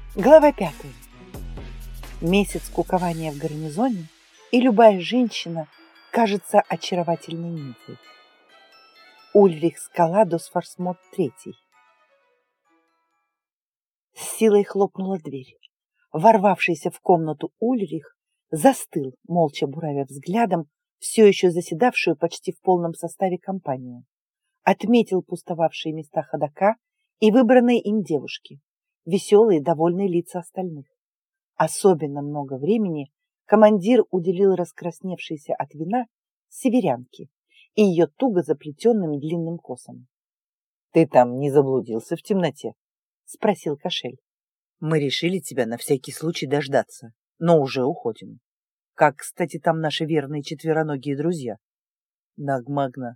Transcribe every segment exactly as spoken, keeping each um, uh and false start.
Глава пятая. Месяц кукования в гарнизоне, и любая женщина кажется очаровательной нимфой. Ульрих Скаладос Форсмот третий. С силой хлопнула дверь. Ворвавшийся в комнату Ульрих застыл, молча буравя взглядом все еще заседавшую почти в полном составе компанию. Отметил пустовавшие места ходока и выбранные им девушки, веселые, довольные лица остальных. Особенно много времени командир уделил раскрасневшейся от вина северянке и ее туго заплетенным длинным косам. — Ты там не заблудился в темноте? — спросил Кошель. — Мы решили тебя на всякий случай дождаться, но уже уходим. Как, кстати, там наши верные четвероногие друзья? Нагмагна.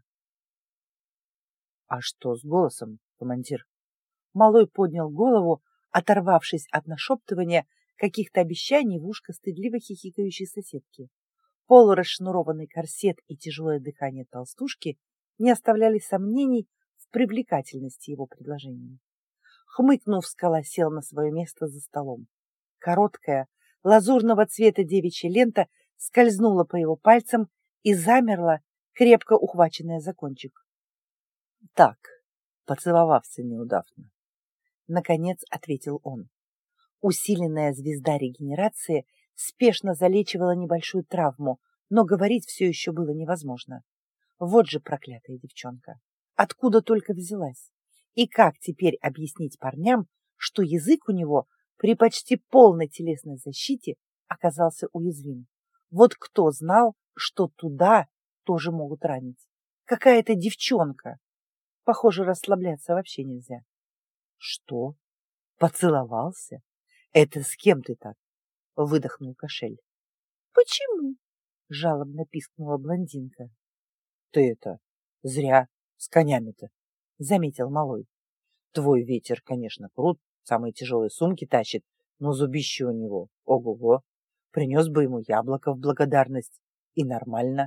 — А что с голосом, командир? Малой поднял голову, оторвавшись от нашептывания каких-то обещаний в ушко стыдливо хихикающей соседки. Полурасшнурованный корсет и тяжелое дыхание толстушки не оставляли сомнений в привлекательности его предложения. Хмыкнув, Скала сел на свое место за столом. Короткая, лазурного цвета девичья лента скользнула по его пальцам и замерла, крепко ухваченная за кончик. Так, поцеловався неудавно. Наконец ответил он. Усиленная звезда регенерации спешно залечивала небольшую травму, но говорить все еще было невозможно. Вот же проклятая девчонка! Откуда только взялась? И как теперь объяснить парням, что язык у него при почти полной телесной защите оказался уязвим? Вот кто знал, что туда тоже могут ранить? Какая-то девчонка! Похоже, расслабляться вообще нельзя. Что? Поцеловался? Это с кем ты так? Выдохнул Кошель. Почему? Жалобно пискнула блондинка. Ты это, зря, с конями-то, заметил Малой. Твой ветер, конечно, крут, самые тяжелые сумки тащит, но зубище у него, ого-го, принес бы ему яблоко в благодарность, и нормально.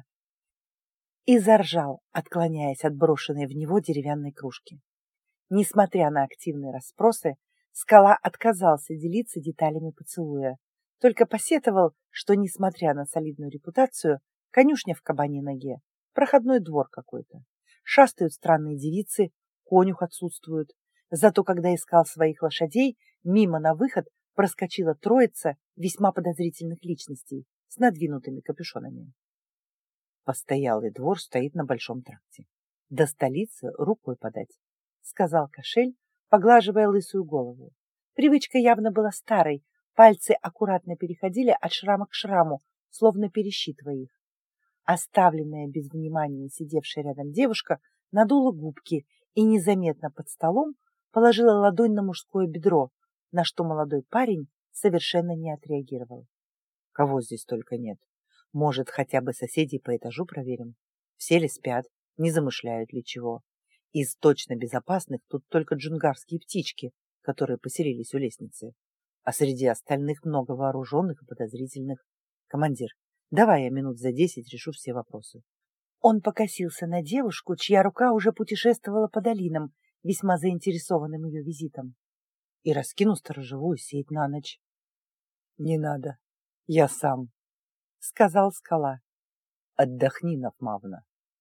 И заржал, отклоняясь от брошенной в него деревянной кружки. Несмотря на активные расспросы, Скала отказался делиться деталями поцелуя, только посетовал, что, несмотря на солидную репутацию, конюшня в кабаньей ноге, проходной двор какой-то. Шастают странные девицы, конюх отсутствует. Зато, когда искал своих лошадей, мимо на выход проскочила троица весьма подозрительных личностей с надвинутыми капюшонами. Постоялый двор стоит на большом тракте. До столицы рукой подать, сказал Кошель, поглаживая лысую голову. Привычка явно была старой, пальцы аккуратно переходили от шрама к шраму, словно пересчитывая их. Оставленная без внимания сидевшая рядом девушка надула губки и незаметно под столом положила ладонь на мужское бедро, на что молодой парень совершенно не отреагировал. Кого здесь только нет. Может, хотя бы соседей по этажу проверим? Все ли спят, не замышляют ли чего? Из точно безопасных тут только джунгарские птички, которые поселились у лестницы. А среди остальных много вооруженных и подозрительных. Командир, давай я минут за десять решу все вопросы. Он покосился на девушку, чья рука уже путешествовала по долинам, весьма заинтересованным ее визитом. И раскину сторожевую сеть на ночь. Не надо, я сам, сказал Скала. Отдохни, Нафмавна.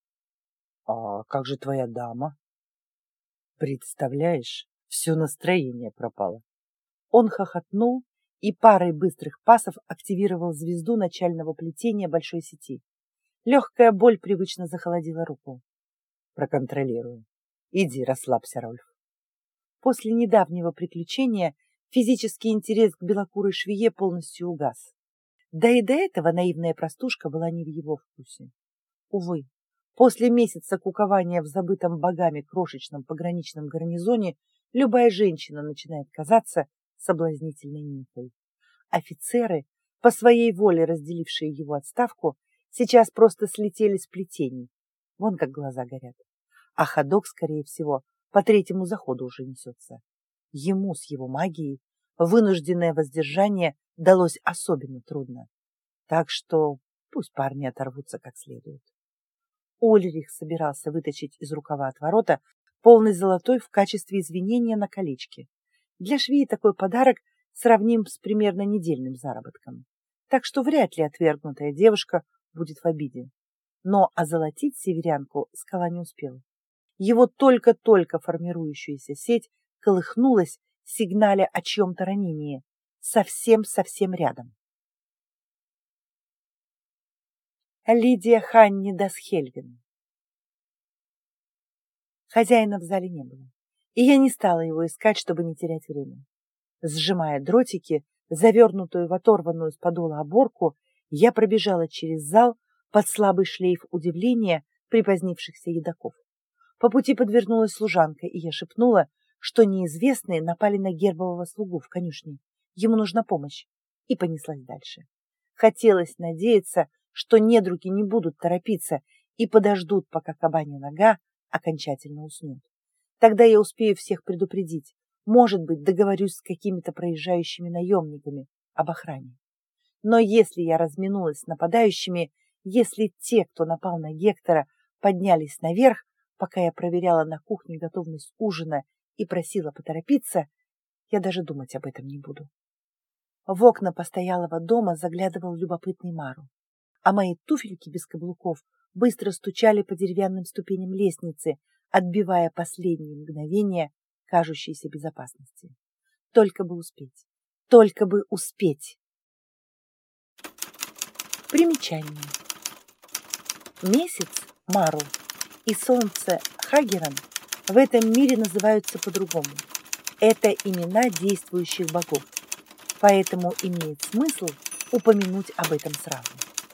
А как же твоя дама? Представляешь, все настроение пропало. Он хохотнул и парой быстрых пасов активировал звезду начального плетения большой сети. Легкая боль привычно захолодила руку. Проконтролирую. Иди, расслабься, Рольф. После недавнего приключения физический интерес к белокурой швее полностью угас. Да и до этого наивная простушка была не в его вкусе. Увы, после месяца кукования в забытом богами крошечном пограничном гарнизоне любая женщина начинает казаться соблазнительной нимфой. Офицеры, по своей воле разделившие его отставку, сейчас просто слетели с плетений. Вон как глаза горят. А ходок, скорее всего, по третьему заходу уже несется. Ему с его магией вынужденное воздержание далось особенно трудно. Так что пусть парни оторвутся как следует. Ульрих собирался вытащить из рукава отворота полный золотой в качестве извинения на колечке. Для швеи такой подарок сравним с примерно недельным заработком. Так что вряд ли отвергнутая девушка будет в обиде. Но озолотить северянку скала не успела. Его только-только формирующаяся сеть колыхнулась, сигналя о чьем-то ранении. Совсем-совсем рядом. Лидия Ханни Дасхельвин. Хозяина в зале не было, и я не стала его искать, чтобы не терять время. Сжимая дротики, завернутую в оторванную с подола оборку, я пробежала через зал под слабый шлейф удивления припозднившихся едоков. По пути подвернулась служанка, и я шепнула, что неизвестные напали на гербового слугу в конюшне. Ему нужна помощь, и понеслась дальше. Хотелось надеяться, что недруги не будут торопиться и подождут, пока кабанья нога окончательно уснет. Тогда я успею всех предупредить. Может быть, договорюсь с какими-то проезжающими наемниками об охране. Но если я разминулась с нападающими, если те, кто напал на Гектора, поднялись наверх, пока я проверяла на кухне готовность ужина и просила поторопиться, я даже думать об этом не буду. В окна постоялого дома заглядывал любопытный Мару, а мои туфельки без каблуков быстро стучали по деревянным ступеням лестницы, отбивая последние мгновения кажущейся безопасности. Только бы успеть, только бы успеть. Примечание. Месяц Мару и солнце Хагеран в этом мире называются по-другому. Это имена действующих богов, поэтому имеет смысл упомянуть об этом сразу.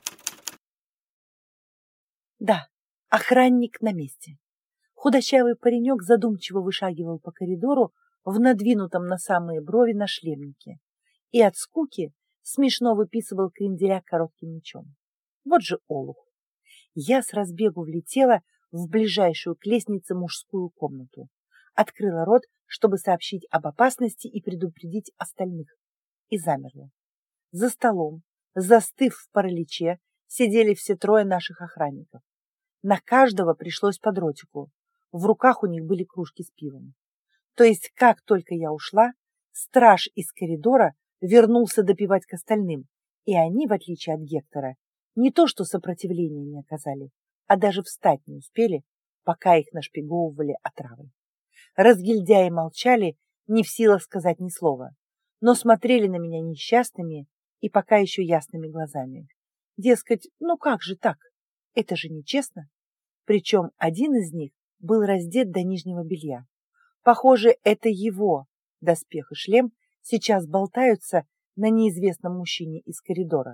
Да, охранник на месте. Худощавый паренек задумчиво вышагивал по коридору в надвинутом на самые брови нашлемнике и от скуки смешно выписывал кренделя коротким мечом. Вот же олух! Я с разбегу влетела в ближайшую к лестнице мужскую комнату, открыла рот, чтобы сообщить об опасности и предупредить остальных, и замерла. За столом, застыв в параличе, сидели все трое наших охранников. На каждого пришлось по дротику. В руках у них были кружки с пивом. То есть, как только я ушла, страж из коридора вернулся допивать к остальным, и они, в отличие от Гектора, не то что сопротивления не оказали, а даже встать не успели, пока их нашпиговывали отравой. Разгильдяи молчали, не в силах сказать ни слова, но смотрели на меня несчастными и пока еще ясными глазами. Дескать, ну как же так? Это же нечестно. Причем один из них был раздет до нижнего белья. Похоже, это его доспех и шлем сейчас болтаются на неизвестном мужчине из коридора.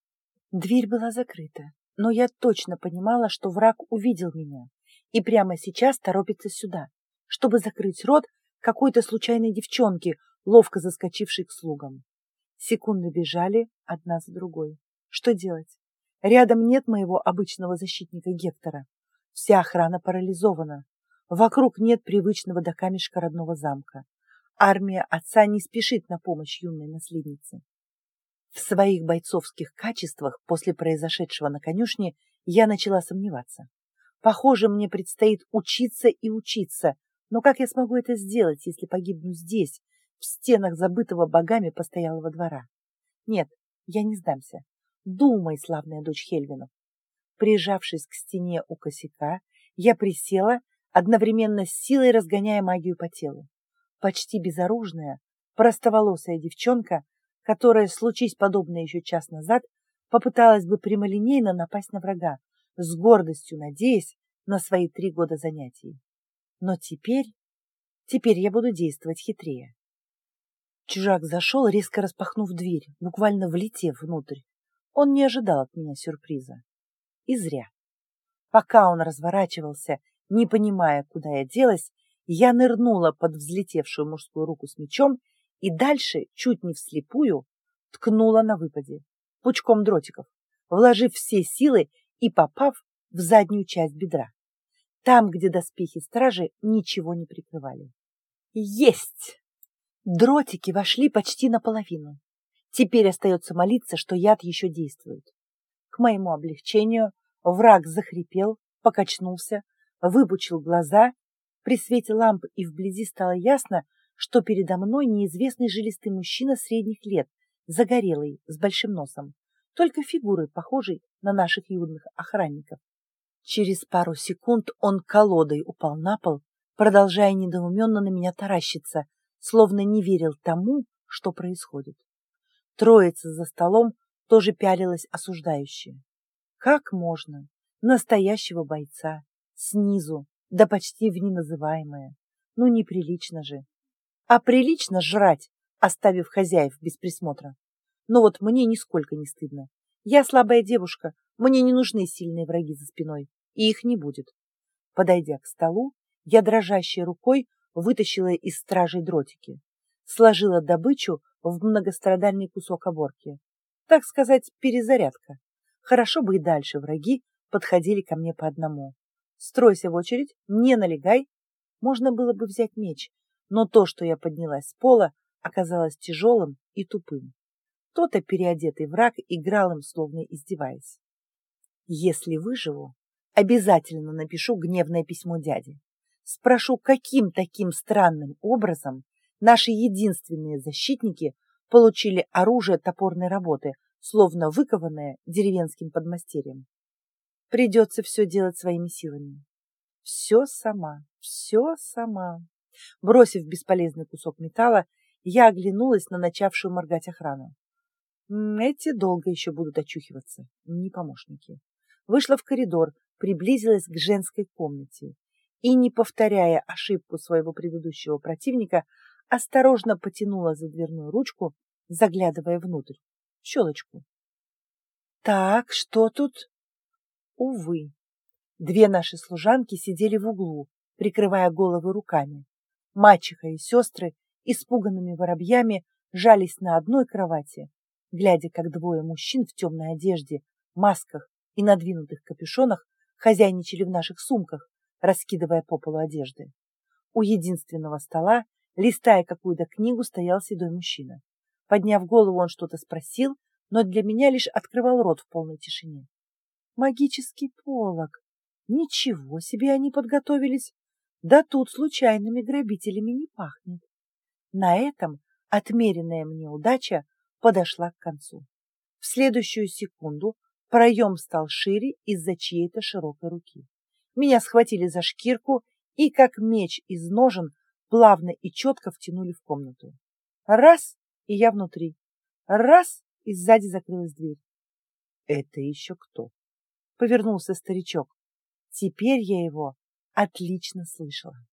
Дверь была закрыта, но я точно понимала, что враг увидел меня и прямо сейчас торопится сюда, чтобы закрыть рот какой-то случайной девчонки, ловко заскочившей к слугам. Секунды бежали одна за другой. Что делать? Рядом нет моего обычного защитника Гектора. Вся охрана парализована. Вокруг нет привычного до камешка родного замка. Армия отца не спешит на помощь юной наследнице. В своих бойцовских качествах после произошедшего на конюшне я начала сомневаться. Похоже, мне предстоит учиться и учиться, но как я смогу это сделать, если погибну здесь, в стенах забытого богами постоялого двора? Нет, я не сдамся. Думай, славная дочь Хельвинов. Прижавшись к стене у косяка, я присела, одновременно с силой разгоняя магию по телу. Почти безоружная, простоволосая девчонка, которая, случись подобное еще час назад, попыталась бы прямолинейно напасть на врага, с гордостью надеясь на свои три года занятий. Но теперь, теперь я буду действовать хитрее. Чужак зашел, резко распахнув дверь, буквально влетев внутрь. Он не ожидал от меня сюрприза. И зря. Пока он разворачивался, не понимая, куда я делась, я нырнула под взлетевшую мужскую руку с мечом и дальше, чуть не вслепую, ткнула на выпаде, пучком дротиков, вложив все силы и попав в заднюю часть бедра, там, где доспехи стражи ничего не прикрывали. Есть! Дротики вошли почти наполовину. Теперь остается молиться, что яд еще действует. К моему облегчению враг захрипел, покачнулся, выпучил глаза. При свете ламп и вблизи стало ясно, что передо мной неизвестный жилистый мужчина средних лет, загорелый, с большим носом, только фигурой похожей на наших юных охранников. Через пару секунд он колодой упал на пол, продолжая недоуменно на меня таращиться, словно не верил тому, что происходит. Троица за столом тоже пялилась осуждающе. Как можно настоящего бойца снизу, да почти в неназываемое? Ну, неприлично же. А прилично жрать, оставив хозяев без присмотра. Но вот мне нисколько не стыдно. Я слабая девушка, мне не нужны сильные враги за спиной, и их не будет. Подойдя к столу, я дрожащей рукой вытащила из стражей дротики, сложила добычу в многострадальный кусок оборки. Так сказать, перезарядка. Хорошо бы и дальше враги подходили ко мне по одному. Стройся в очередь, не налегай. Можно было бы взять меч, но то, что я поднялась с пола, оказалось тяжелым и тупым. Кто-то переодетый враг играл им, словно издеваясь. Если выживу, обязательно напишу гневное письмо дяде. Спрошу, каким таким странным образом наши единственные защитники получили оружие топорной работы, словно выкованное деревенским подмастерьем. Придется все делать своими силами. Все сама, все сама. Бросив бесполезный кусок металла, я оглянулась на начавшую моргать охрану. Эти долго еще будут очухиваться, не помощники. Вышла в коридор, приблизилась к женской комнате и, не повторяя ошибку своего предыдущего противника, осторожно потянула за дверную ручку, заглядывая внутрь, в щелочку. Так, что тут? Увы, две наши служанки сидели в углу, прикрывая головы руками. Мачеха и сестры испуганными воробьями жались на одной кровати, глядя, как двое мужчин в темной одежде, масках и надвинутых капюшонах хозяйничали в наших сумках, раскидывая по полу одежды. У единственного стола, листая какую-то книгу, стоял седой мужчина. Подняв голову, он что-то спросил, но для меня лишь открывал рот в полной тишине. Магический полог. Ничего себе они подготовились. Да тут случайными грабителями не пахнет. На этом отмеренная мне удача подошла к концу. В следующую секунду проем стал шире из-за чьей-то широкой руки. Меня схватили за шкирку и, как меч из ножен, плавно и четко втянули в комнату. Раз, и я внутри. Раз, и сзади закрылась дверь. Это еще кто? Повернулся старичок. Теперь я его отлично слышала.